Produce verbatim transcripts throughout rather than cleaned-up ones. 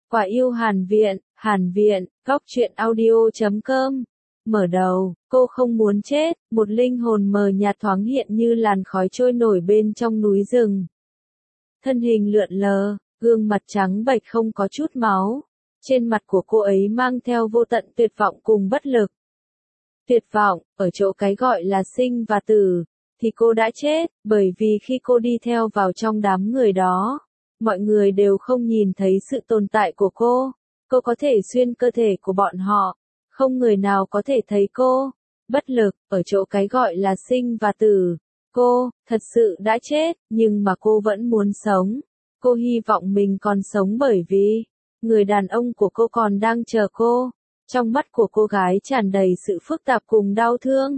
Quả yêu Hàn Viện, Hàn Viện, góc truyện audio chấm com. Mở đầu, cô không muốn chết, một linh hồn mờ nhạt thoáng hiện như làn khói trôi nổi bên trong núi rừng. Thân hình lượn lờ, gương mặt trắng bệch không có chút máu. Trên mặt của cô ấy mang theo vô tận tuyệt vọng cùng bất lực. Tuyệt vọng, ở chỗ cái gọi là sinh và tử, thì cô đã chết, bởi vì khi cô đi theo vào trong đám người đó, mọi người đều không nhìn thấy sự tồn tại của cô. Cô có thể xuyên cơ thể của bọn họ, không người nào có thể thấy cô. Bất lực, ở chỗ cái gọi là sinh và tử. Cô, thật sự đã chết, nhưng mà cô vẫn muốn sống. Cô hy vọng mình còn sống bởi vì, người đàn ông của cô còn đang chờ cô. Trong mắt của cô gái tràn đầy sự phức tạp cùng đau thương.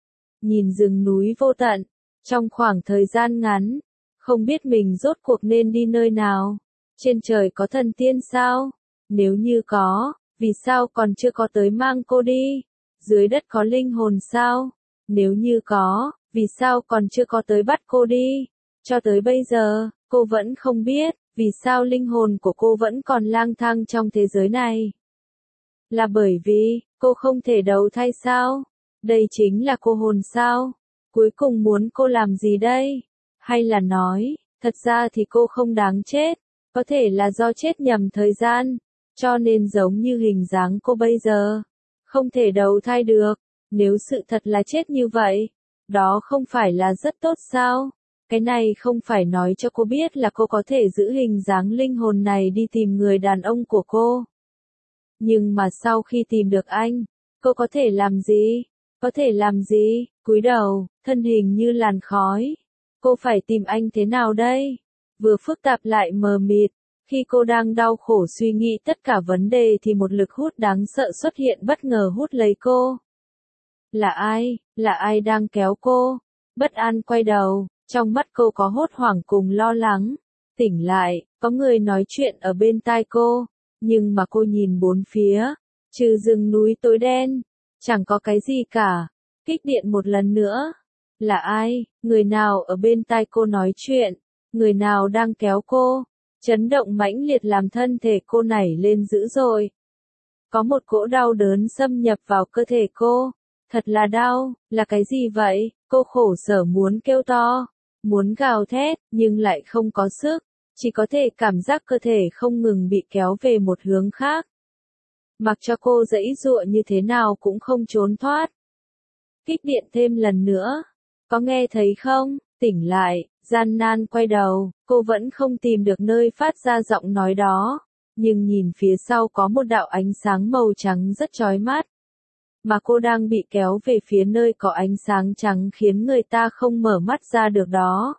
Nhìn rừng núi vô tận, trong khoảng thời gian ngắn, không biết mình rốt cuộc nên đi nơi nào. Trên trời có thần tiên sao? Nếu như có, vì sao còn chưa có tới mang cô đi? Dưới đất có linh hồn sao? Nếu như có, vì sao còn chưa có tới bắt cô đi? Cho tới bây giờ, cô vẫn không biết, vì sao linh hồn của cô vẫn còn lang thang trong thế giới này. Là bởi vì, cô không thể đầu thai sao? Đây chính là cô hồn sao? Cuối cùng muốn cô làm gì đây? Hay là nói, thật ra thì cô không đáng chết, có thể là do chết nhầm thời gian, cho nên giống như hình dáng cô bây giờ, không thể đầu thai được. Nếu sự thật là chết như vậy, đó không phải là rất tốt sao? Cái này không phải nói cho cô biết là cô có thể giữ hình dáng linh hồn này đi tìm người đàn ông của cô. Nhưng mà sau khi tìm được anh, cô có thể làm gì? Có thể làm gì? Cúi đầu, thân hình như làn khói. Cô phải tìm anh thế nào đây? Vừa phức tạp lại mờ mịt. Khi cô đang đau khổ suy nghĩ tất cả vấn đề thì một lực hút đáng sợ xuất hiện bất ngờ hút lấy cô. Là ai? Là ai đang kéo cô? Bất an quay đầu, trong mắt cô có hốt hoảng cùng lo lắng. Tỉnh lại, có người nói chuyện ở bên tai cô, nhưng mà cô nhìn bốn phía, trừ rừng núi tối đen, chẳng có cái gì cả. Kích điện một lần nữa. Là ai? Người nào ở bên tai cô nói chuyện? Người nào đang kéo cô? Chấn động mãnh liệt làm thân thể cô nảy lên dữ dội. Có một cỗ đau đớn xâm nhập vào cơ thể cô. Thật là đau, là cái gì vậy? Cô khổ sở muốn kêu to, muốn gào thét, nhưng lại không có sức. Chỉ có thể cảm giác cơ thể không ngừng bị kéo về một hướng khác. Mặc cho cô giãy giụa như thế nào cũng không trốn thoát. Kích điện thêm lần nữa. Có nghe thấy không? Tỉnh lại, gian nan quay đầu, cô vẫn không tìm được nơi phát ra giọng nói đó. Nhưng nhìn phía sau có một đạo ánh sáng màu trắng rất chói mắt. Mà cô đang bị kéo về phía nơi có ánh sáng trắng khiến người ta không mở mắt ra được đó.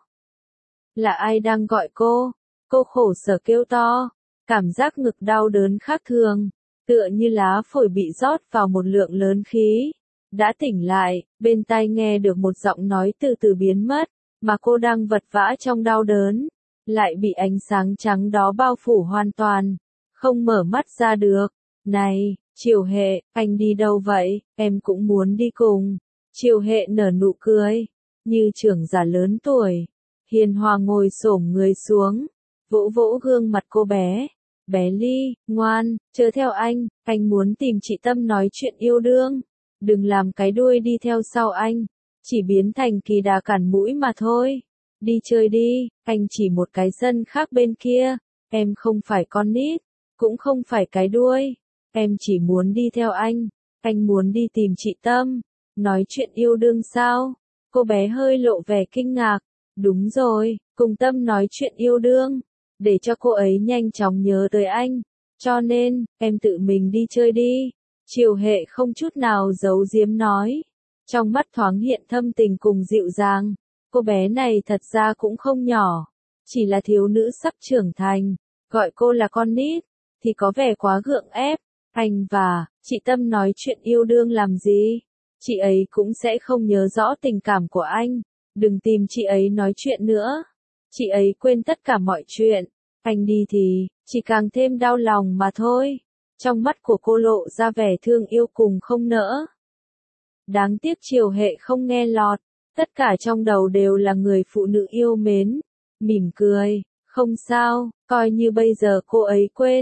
Là ai đang gọi cô? Cô khổ sở kêu to, cảm giác ngực đau đớn khác thường, tựa như lá phổi bị rót vào một lượng lớn khí. Đã tỉnh lại, bên tai nghe được một giọng nói từ từ biến mất, mà cô đang vật vã trong đau đớn, lại bị ánh sáng trắng đó bao phủ hoàn toàn, không mở mắt ra được. Này, Triều Hệ, anh đi đâu vậy? Em cũng muốn đi cùng. Triều Hệ nở nụ cười, như trưởng giả lớn tuổi, hiền hòa ngồi xổm người xuống, vỗ vỗ gương mặt cô bé. Bé Ly, ngoan, chờ theo anh, anh muốn tìm chị Tâm nói chuyện yêu đương. Đừng làm cái đuôi đi theo sau anh, chỉ biến thành kỳ đà cản mũi mà thôi. Đi chơi đi, anh chỉ một cái sân khác bên kia, em không phải con nít, cũng không phải cái đuôi. Em chỉ muốn đi theo anh, anh muốn đi tìm chị Tâm. Nói chuyện yêu đương sao? Cô bé hơi lộ vẻ kinh ngạc. Đúng rồi, cùng Tâm nói chuyện yêu đương, để cho cô ấy nhanh chóng nhớ tới anh. Cho nên, em tự mình đi chơi đi. Triều Hệ không chút nào giấu giếm nói. Trong mắt thoáng hiện thâm tình cùng dịu dàng. Cô bé này thật ra cũng không nhỏ, chỉ là thiếu nữ sắp trưởng thành. Gọi cô là con nít, thì có vẻ quá gượng ép. Anh và chị Tâm nói chuyện yêu đương làm gì? Chị ấy cũng sẽ không nhớ rõ tình cảm của anh. Đừng tìm chị ấy nói chuyện nữa. Chị ấy quên tất cả mọi chuyện. Anh đi thì, chỉ càng thêm đau lòng mà thôi. Trong mắt của cô lộ ra vẻ thương yêu cùng không nỡ. Đáng tiếc Triều Hệ không nghe lọt. Tất cả trong đầu đều là người phụ nữ yêu mến. Mỉm cười, không sao, coi như bây giờ cô ấy quên.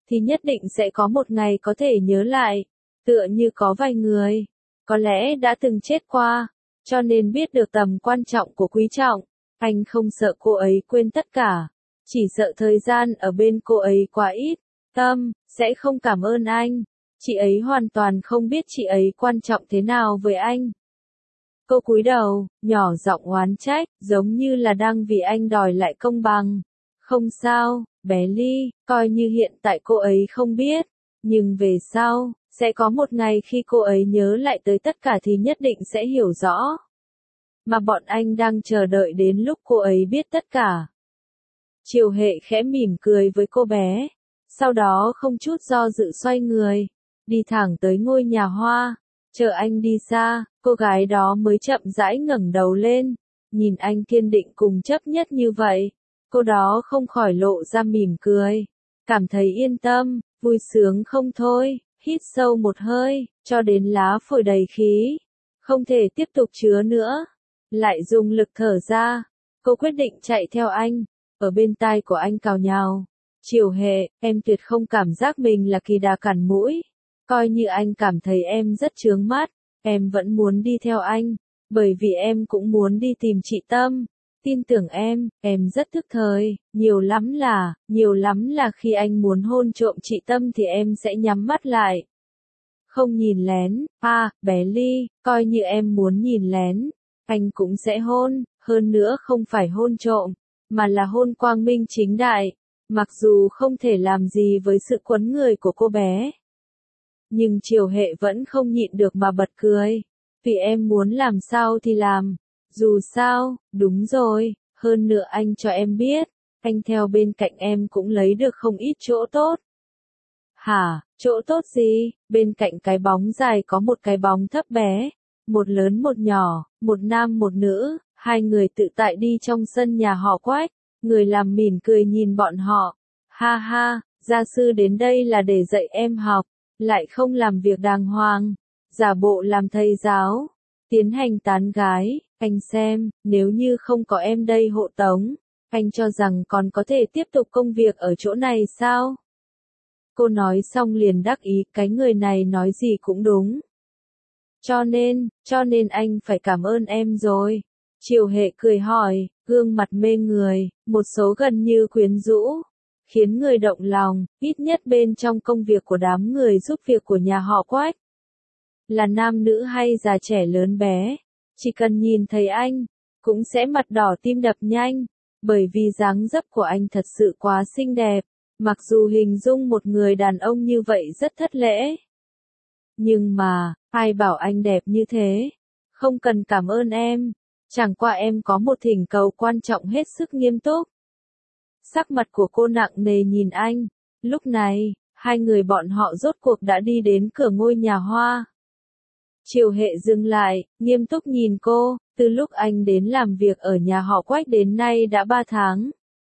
thì nhất định sẽ có một ngày có thể nhớ lại, tựa như có vài người, có lẽ đã từng chết qua, cho nên biết được tầm quan trọng của quý trọng. Anh không sợ cô ấy quên tất cả, chỉ sợ thời gian ở bên cô ấy quá ít. Tâm, sẽ không cảm ơn anh. Chị ấy hoàn toàn không biết chị ấy quan trọng thế nào với anh. Cô cúi đầu, nhỏ giọng oán trách, giống như là đang vì anh đòi lại công bằng. Không sao, bé Ly, coi như hiện tại cô ấy không biết, nhưng về sau, sẽ có một ngày khi cô ấy nhớ lại tới tất cả thì nhất định sẽ hiểu rõ. Mà bọn anh đang chờ đợi đến lúc cô ấy biết tất cả. Triều Hệ khẽ mỉm cười với cô bé, sau đó không chút do dự xoay người, đi thẳng tới ngôi nhà hoa. Chờ anh đi xa, cô gái đó mới chậm rãi ngẩng đầu lên, nhìn anh kiên định cùng chấp nhất như vậy. Cô đó không khỏi lộ ra mỉm cười, cảm thấy yên tâm, vui sướng không thôi, hít sâu một hơi, cho đến lá phổi đầy khí, không thể tiếp tục chứa nữa, lại dùng lực thở ra. Cô quyết định chạy theo anh, ở bên tai của anh cào nhào. Triều Hệ, em tuyệt không cảm giác mình là kỳ đà cản mũi. Coi như anh cảm thấy em rất chướng mắt, em vẫn muốn đi theo anh, bởi vì em cũng muốn đi tìm chị Tâm. Tin tưởng em, em rất thức thời, nhiều lắm là, nhiều lắm là khi anh muốn hôn trộm chị Tâm thì em sẽ nhắm mắt lại. Không nhìn lén, à, bé Ly, coi như em muốn nhìn lén, anh cũng sẽ hôn, hơn nữa không phải hôn trộm, mà là hôn quang minh chính đại, mặc dù không thể làm gì với sự quấn người của cô bé. Nhưng Triều Hệ vẫn không nhịn được mà bật cười, vì em muốn làm sao thì làm. Dù sao, đúng rồi, hơn nữa anh cho em biết, anh theo bên cạnh em cũng lấy được không ít chỗ tốt. Hả, chỗ tốt gì? Bên cạnh cái bóng dài có một cái bóng thấp bé, một lớn một nhỏ, một nam một nữ, hai người tự tại đi trong sân nhà họ Quách, người làm mỉm cười nhìn bọn họ. Ha ha, gia sư đến đây là để dạy em học, lại không làm việc đàng hoàng, giả bộ làm thầy giáo, tiến hành tán gái. Anh xem, nếu như không có em đây hộ tống, anh cho rằng còn có thể tiếp tục công việc ở chỗ này sao? Cô nói xong liền đắc ý, cái người này nói gì cũng đúng. Cho nên, cho nên anh phải cảm ơn em rồi. Triều Hệ cười hỏi, gương mặt mê người, một số gần như quyến rũ, khiến người động lòng, ít nhất bên trong công việc của đám người giúp việc của nhà họ Quách. Là nam nữ hay già trẻ lớn bé, chỉ cần nhìn thấy anh, cũng sẽ mặt đỏ tim đập nhanh, bởi vì dáng dấp của anh thật sự quá xinh đẹp, mặc dù hình dung một người đàn ông như vậy rất thất lễ. Nhưng mà, ai bảo anh đẹp như thế? Không cần cảm ơn em, chẳng qua em có một thỉnh cầu quan trọng hết sức nghiêm túc. Sắc mặt của cô nặng nề nhìn anh, lúc này, hai người bọn họ rốt cuộc đã đi đến cửa ngôi nhà hoa. Triều Hệ dừng lại, nghiêm túc nhìn cô, từ lúc anh đến làm việc ở nhà họ Quách đến nay đã ba tháng.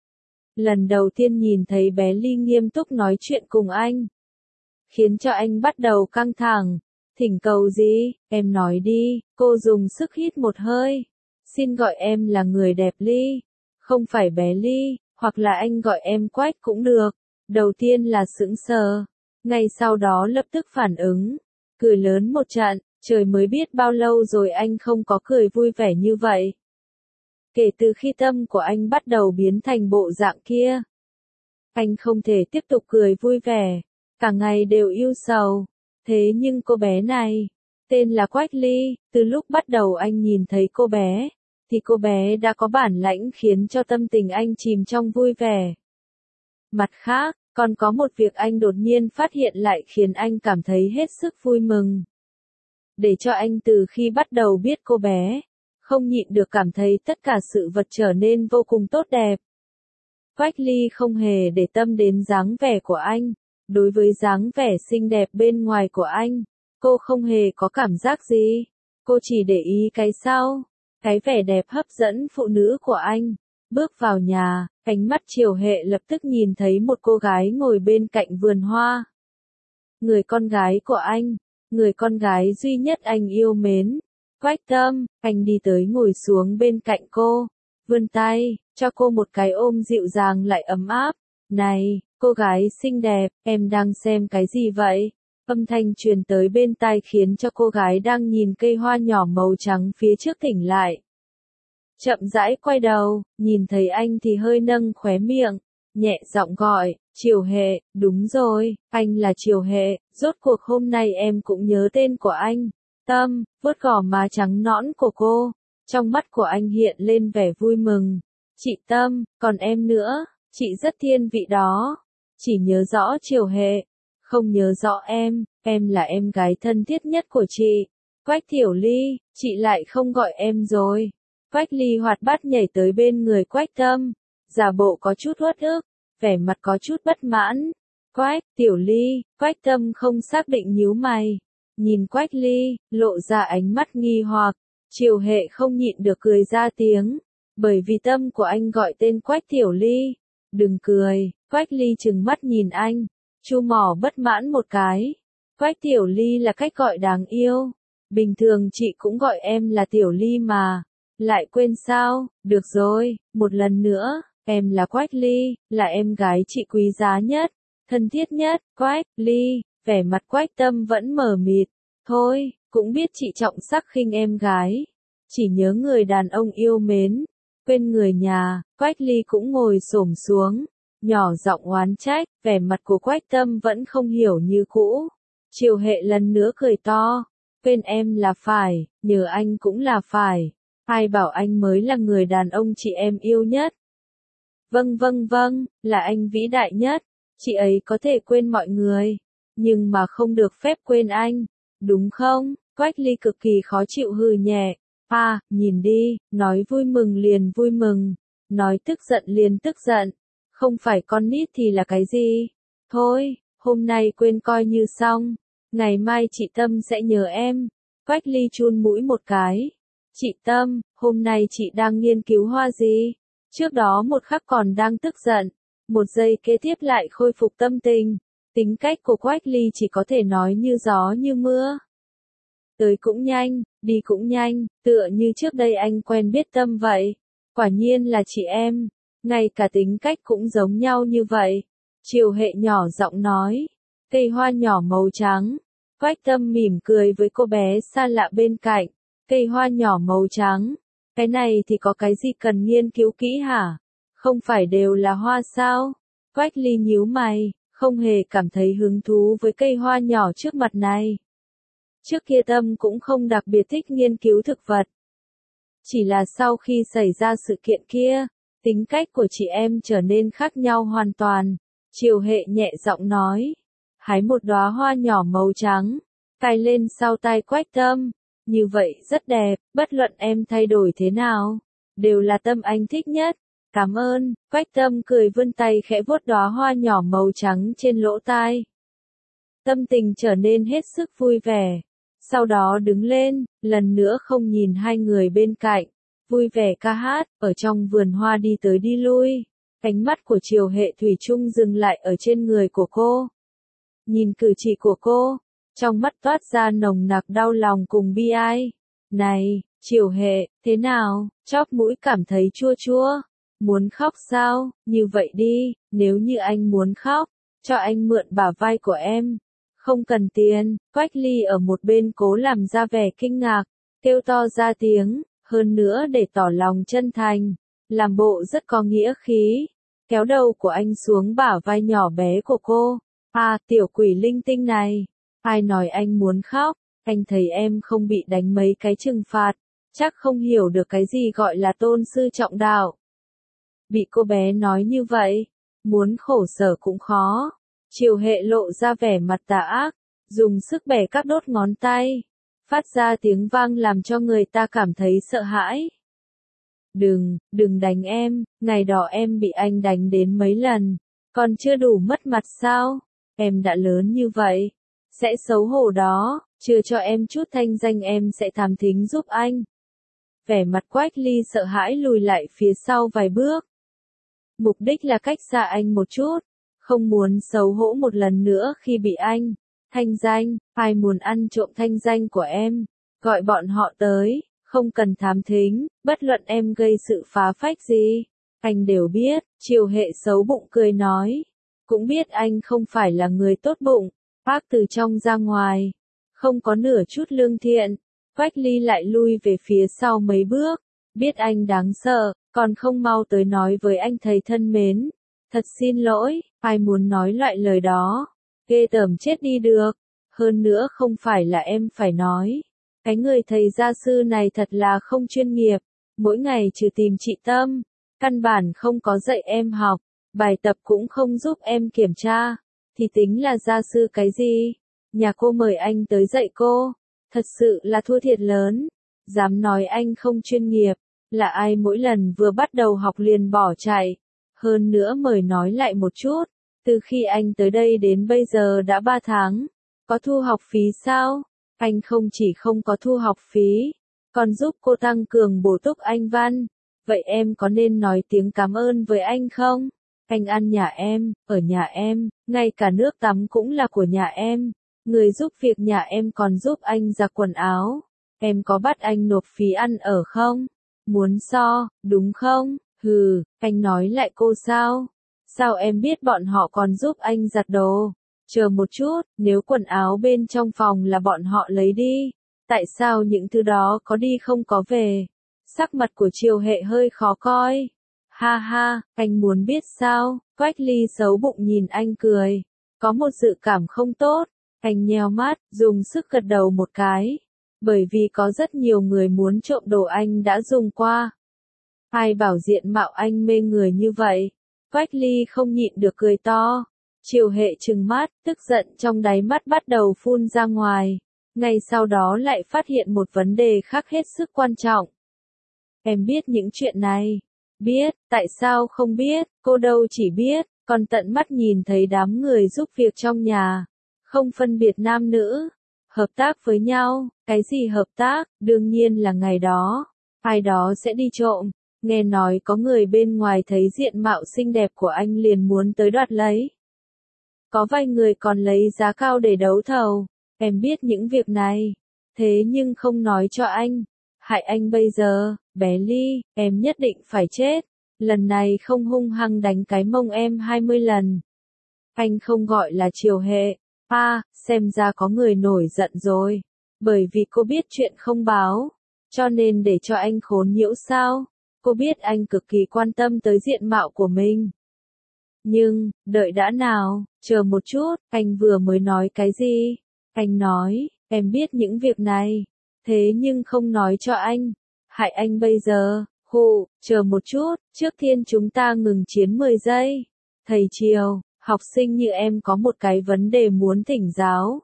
Lần đầu tiên nhìn thấy bé Ly nghiêm túc nói chuyện cùng anh, khiến cho anh bắt đầu căng thẳng. Thỉnh cầu gì, em nói đi, cô dùng sức hít một hơi. Xin gọi em là người đẹp Ly, không phải bé Ly, hoặc là anh gọi em Quách cũng được. Đầu tiên là sững sờ, ngay sau đó lập tức phản ứng, cười lớn một trận. Trời mới biết bao lâu rồi anh không có cười vui vẻ như vậy. Kể từ khi tâm của anh bắt đầu biến thành bộ dạng kia, anh không thể tiếp tục cười vui vẻ, cả ngày đều ưu sầu. Thế nhưng cô bé này, tên là Quách Ly, từ lúc bắt đầu anh nhìn thấy cô bé, thì cô bé đã có bản lãnh khiến cho tâm tình anh chìm trong vui vẻ. Mặt khác, còn có một việc anh đột nhiên phát hiện lại khiến anh cảm thấy hết sức vui mừng. Để cho anh từ khi bắt đầu biết cô bé, không nhịn được cảm thấy tất cả sự vật trở nên vô cùng tốt đẹp. Quách Ly không hề để tâm đến dáng vẻ của anh, đối với dáng vẻ xinh đẹp bên ngoài của anh, cô không hề có cảm giác gì, cô chỉ để ý cái sau, cái vẻ đẹp hấp dẫn phụ nữ của anh. Bước vào nhà, ánh mắt Triều Hệ lập tức nhìn thấy một cô gái ngồi bên cạnh vườn hoa. Người con gái của anh. Người con gái duy nhất anh yêu mến. Quách Tâm, anh đi tới ngồi xuống bên cạnh cô, vươn tay, cho cô một cái ôm dịu dàng lại ấm áp. Này, Cô gái xinh đẹp, em đang xem cái gì vậy? Âm thanh truyền tới bên tai khiến cho cô gái đang nhìn cây hoa nhỏ màu trắng phía trước tỉnh lại. Chậm rãi quay đầu, nhìn thấy anh thì hơi nâng khóe miệng, nhẹ giọng gọi, Triều Hệ, đúng rồi, anh là Triều Hệ, rốt cuộc hôm nay em cũng nhớ tên của anh. Tâm, vuốt gò má trắng nõn của cô, trong mắt của anh hiện lên vẻ vui mừng. Chị Tâm, còn em nữa, chị rất thiên vị đó. Chỉ nhớ rõ Triều Hệ, không nhớ rõ em, em là em gái thân thiết nhất của chị. Quách Thiểu Ly, chị lại không gọi em rồi. Quách Ly hoạt bát nhảy tới bên người Quách Tâm, giả bộ có chút uất ức, vẻ mặt có chút bất mãn. Quách, Tiểu Ly, Quách Tâm không xác định nhíu mày. Nhìn Quách Ly, lộ ra ánh mắt nghi hoặc, Triều Hệ không nhịn được cười ra tiếng, bởi vì tâm của anh gọi tên Quách Tiểu Ly. Đừng cười, Quách Ly trừng mắt nhìn anh, chu mỏ bất mãn một cái. Quách Tiểu Ly là cách gọi đáng yêu, bình thường chị cũng gọi em là Tiểu Ly mà, lại quên sao, được rồi, một lần nữa, em là Quách Ly, là em gái chị quý giá nhất, thân thiết nhất, Quách Ly. Vẻ mặt Quách Tâm vẫn mờ mịt, thôi, cũng biết chị trọng sắc khinh em gái, chỉ nhớ người đàn ông yêu mến, quên người nhà. Quách Ly cũng ngồi xổm xuống, nhỏ giọng oán trách, vẻ mặt của Quách Tâm vẫn không hiểu như cũ. Triều Hệ lần nữa cười to, quên em là phải, nhớ anh cũng là phải, ai bảo anh mới là người đàn ông chị em yêu nhất. Vâng vâng vâng, là anh vĩ đại nhất, chị ấy có thể quên mọi người, nhưng mà không được phép quên anh, đúng không? Quách Ly cực kỳ khó chịu hừ nhẹ, à, nhìn đi, nói vui mừng liền vui mừng, nói tức giận liền tức giận, không phải con nít thì là cái gì? Thôi, hôm nay quên coi như xong, ngày mai chị Tâm sẽ nhớ em. Quách Ly chun mũi một cái, chị Tâm, hôm nay chị đang nghiên cứu hoa gì? Trước đó một khắc còn đang tức giận, một giây kế tiếp lại khôi phục tâm tình. Tính cách của Quách Ly chỉ có thể nói như gió như mưa. Tới cũng nhanh, đi cũng nhanh, tựa như trước đây anh quen biết Tâm vậy. Quả nhiên là chị em, ngay cả tính cách cũng giống nhau như vậy. Triều Hệ nhỏ giọng nói, cây hoa nhỏ màu trắng. Quách Tâm mỉm cười với cô bé xa lạ bên cạnh, cây hoa nhỏ màu trắng. Cái này thì có cái gì cần nghiên cứu kỹ hả? Không phải đều là hoa sao? Quách Ly nhíu mày, không hề cảm thấy hứng thú với cây hoa nhỏ trước mặt này. Trước kia Tâm cũng không đặc biệt thích nghiên cứu thực vật. Chỉ là sau khi xảy ra sự kiện kia, tính cách của chị em trở nên khác nhau hoàn toàn. Triều Hệ nhẹ giọng nói, hái một đóa hoa nhỏ màu trắng, cài lên sau tai Quách Tâm. Như vậy rất đẹp, bất luận em thay đổi thế nào, đều là Tâm anh thích nhất. Cảm ơn, Quách Tâm cười vươn tay khẽ vuốt đóa hoa nhỏ màu trắng trên lỗ tai. Tâm tình trở nên hết sức vui vẻ. Sau đó đứng lên, lần nữa không nhìn hai người bên cạnh, vui vẻ ca hát, ở trong vườn hoa đi tới đi lui. Ánh mắt của Triều Hệ thủy chung dừng lại ở trên người của cô. Nhìn cử chỉ của cô, trong mắt toát ra nồng nặc đau lòng cùng bi ai. Này, Triều Hệ, thế nào, chóp mũi cảm thấy chua chua? Muốn khóc sao? Như vậy đi, nếu như anh muốn khóc, cho anh mượn bả vai của em. Không cần tiền. Quách Ly ở một bên cố làm ra vẻ kinh ngạc, kêu to ra tiếng, hơn nữa để tỏ lòng chân thành, làm bộ rất có nghĩa khí, kéo đầu của anh xuống bả vai nhỏ bé của cô. À, tiểu quỷ linh tinh này, ai nói anh muốn khóc, anh thấy em không bị đánh mấy cái trừng phạt, chắc không hiểu được cái gì gọi là tôn sư trọng đạo. Bị cô bé nói như vậy, muốn khổ sở cũng khó. Triều Hệ lộ ra vẻ mặt tà ác, dùng sức bẻ các đốt ngón tay, phát ra tiếng vang làm cho người ta cảm thấy sợ hãi. Đừng, đừng đánh em, ngày đó em bị anh đánh đến mấy lần, còn chưa đủ mất mặt sao? Em đã lớn như vậy, sẽ xấu hổ đó, chưa cho em chút thanh danh em sẽ thám thính giúp anh. Vẻ mặt Quách Ly sợ hãi lùi lại phía sau vài bước. Mục đích là cách xa anh một chút, không muốn xấu hổ một lần nữa khi bị anh. Thanh danh, ai muốn ăn trộm thanh danh của em, gọi bọn họ tới, không cần thám thính, bất luận em gây sự phá phách gì, anh đều biết. Triều Hệ xấu bụng cười nói, cũng biết anh không phải là người tốt bụng. Bác từ trong ra ngoài, không có nửa chút lương thiện. Quách Ly lại lui về phía sau mấy bước, biết anh đáng sợ, còn không mau tới nói với anh thầy thân mến. Thật xin lỗi, ai muốn nói loại lời đó, ghê tởm chết đi được. Hơn nữa không phải là em phải nói. Cái người thầy gia sư này thật là không chuyên nghiệp, mỗi ngày trừ tìm chị Tâm, căn bản không có dạy em học, bài tập cũng không giúp em kiểm tra, thì tính là gia sư cái gì? Nhà cô mời anh tới dạy cô, thật sự là thua thiệt lớn. Dám nói anh không chuyên nghiệp, là ai mỗi lần vừa bắt đầu học liền bỏ chạy. Hơn nữa mời nói lại một chút, từ khi anh tới đây đến bây giờ đã ba tháng, có thu học phí sao? Anh không chỉ không có thu học phí, còn giúp cô tăng cường bổ túc Anh văn. Vậy em có nên nói tiếng cảm ơn với anh không? Anh ăn nhà em, ở nhà em, ngay cả nước tắm cũng là của nhà em. Người giúp việc nhà em còn giúp anh giặt quần áo. Em có bắt anh nộp phí ăn ở không? Muốn so, đúng không? Hừ, anh nói lại cô sao? Sao em biết bọn họ còn giúp anh giặt đồ? Chờ một chút, nếu quần áo bên trong phòng là bọn họ lấy đi, tại sao những thứ đó có đi không có về? Sắc mặt của Triều Hệ hơi khó coi. Ha ha, anh muốn biết sao? Quách Ly xấu bụng nhìn anh cười. Có một dự cảm không tốt. Anh nheo mắt, dùng sức gật đầu một cái. Bởi vì có rất nhiều người muốn trộm đồ anh đã dùng qua. Ai bảo diện mạo anh mê người như vậy? Quách Ly không nhịn được cười to. Triều Hệ trừng mắt, tức giận trong đáy mắt bắt đầu phun ra ngoài. Ngay sau đó lại phát hiện một vấn đề khác hết sức quan trọng. Em biết những chuyện này. Biết, tại sao không biết, cô đâu chỉ biết, còn tận mắt nhìn thấy đám người giúp việc trong nhà. Không phân biệt nam nữ. Hợp tác với nhau, cái gì hợp tác, đương nhiên là ngày đó. Ai đó sẽ đi trộm. Nghe nói có người bên ngoài thấy diện mạo xinh đẹp của anh liền muốn tới đoạt lấy. Có vài người còn lấy giá cao để đấu thầu. Em biết những việc này. Thế nhưng không nói cho anh. Hại anh bây giờ, bé Ly, em nhất định phải chết. Lần này không hung hăng đánh cái mông em hai mươi lần. Anh không gọi là Triều Hệ. À, xem ra có người nổi giận rồi. Bởi vì cô biết chuyện không báo. Cho nên để cho anh khốn nhiễu sao? Cô biết anh cực kỳ quan tâm tới diện mạo của mình. Nhưng, đợi đã nào, chờ một chút, anh vừa mới nói cái gì? Anh nói, em biết những việc này. Thế nhưng không nói cho anh. Hại anh bây giờ, hụ, chờ một chút, trước tiên chúng ta ngừng chiến mười giây. Thầy Triều, học sinh như em có một cái vấn đề muốn thỉnh giáo.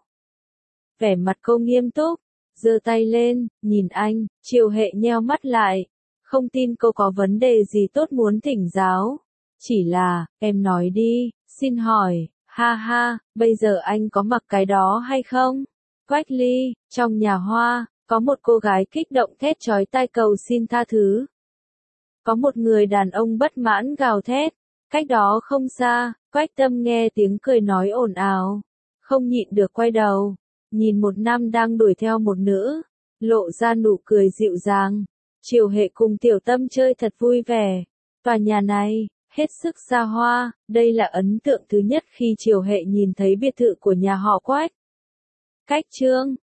Vẻ mặt cô nghiêm túc, giơ tay lên, nhìn anh, Triều Hệ nheo mắt lại. Không tin cô có vấn đề gì tốt muốn thỉnh giáo. Chỉ là, em nói đi, xin hỏi, ha ha, bây giờ anh có mặc cái đó hay không? Quách Ly, trong nhà Hoa, có một cô gái kích động thét chói tai cầu xin tha thứ. Có một người đàn ông bất mãn gào thét. Cách đó không xa, Quách Tâm nghe tiếng cười nói ồn ào. Không nhịn được quay đầu. Nhìn một nam đang đuổi theo một nữ. Lộ ra nụ cười dịu dàng. Triều Hệ cùng Tiểu Tâm chơi thật vui vẻ. Tòa nhà này, hết sức xa hoa. Đây là ấn tượng thứ nhất khi Triều Hệ nhìn thấy biệt thự của nhà họ Quách. Cách chương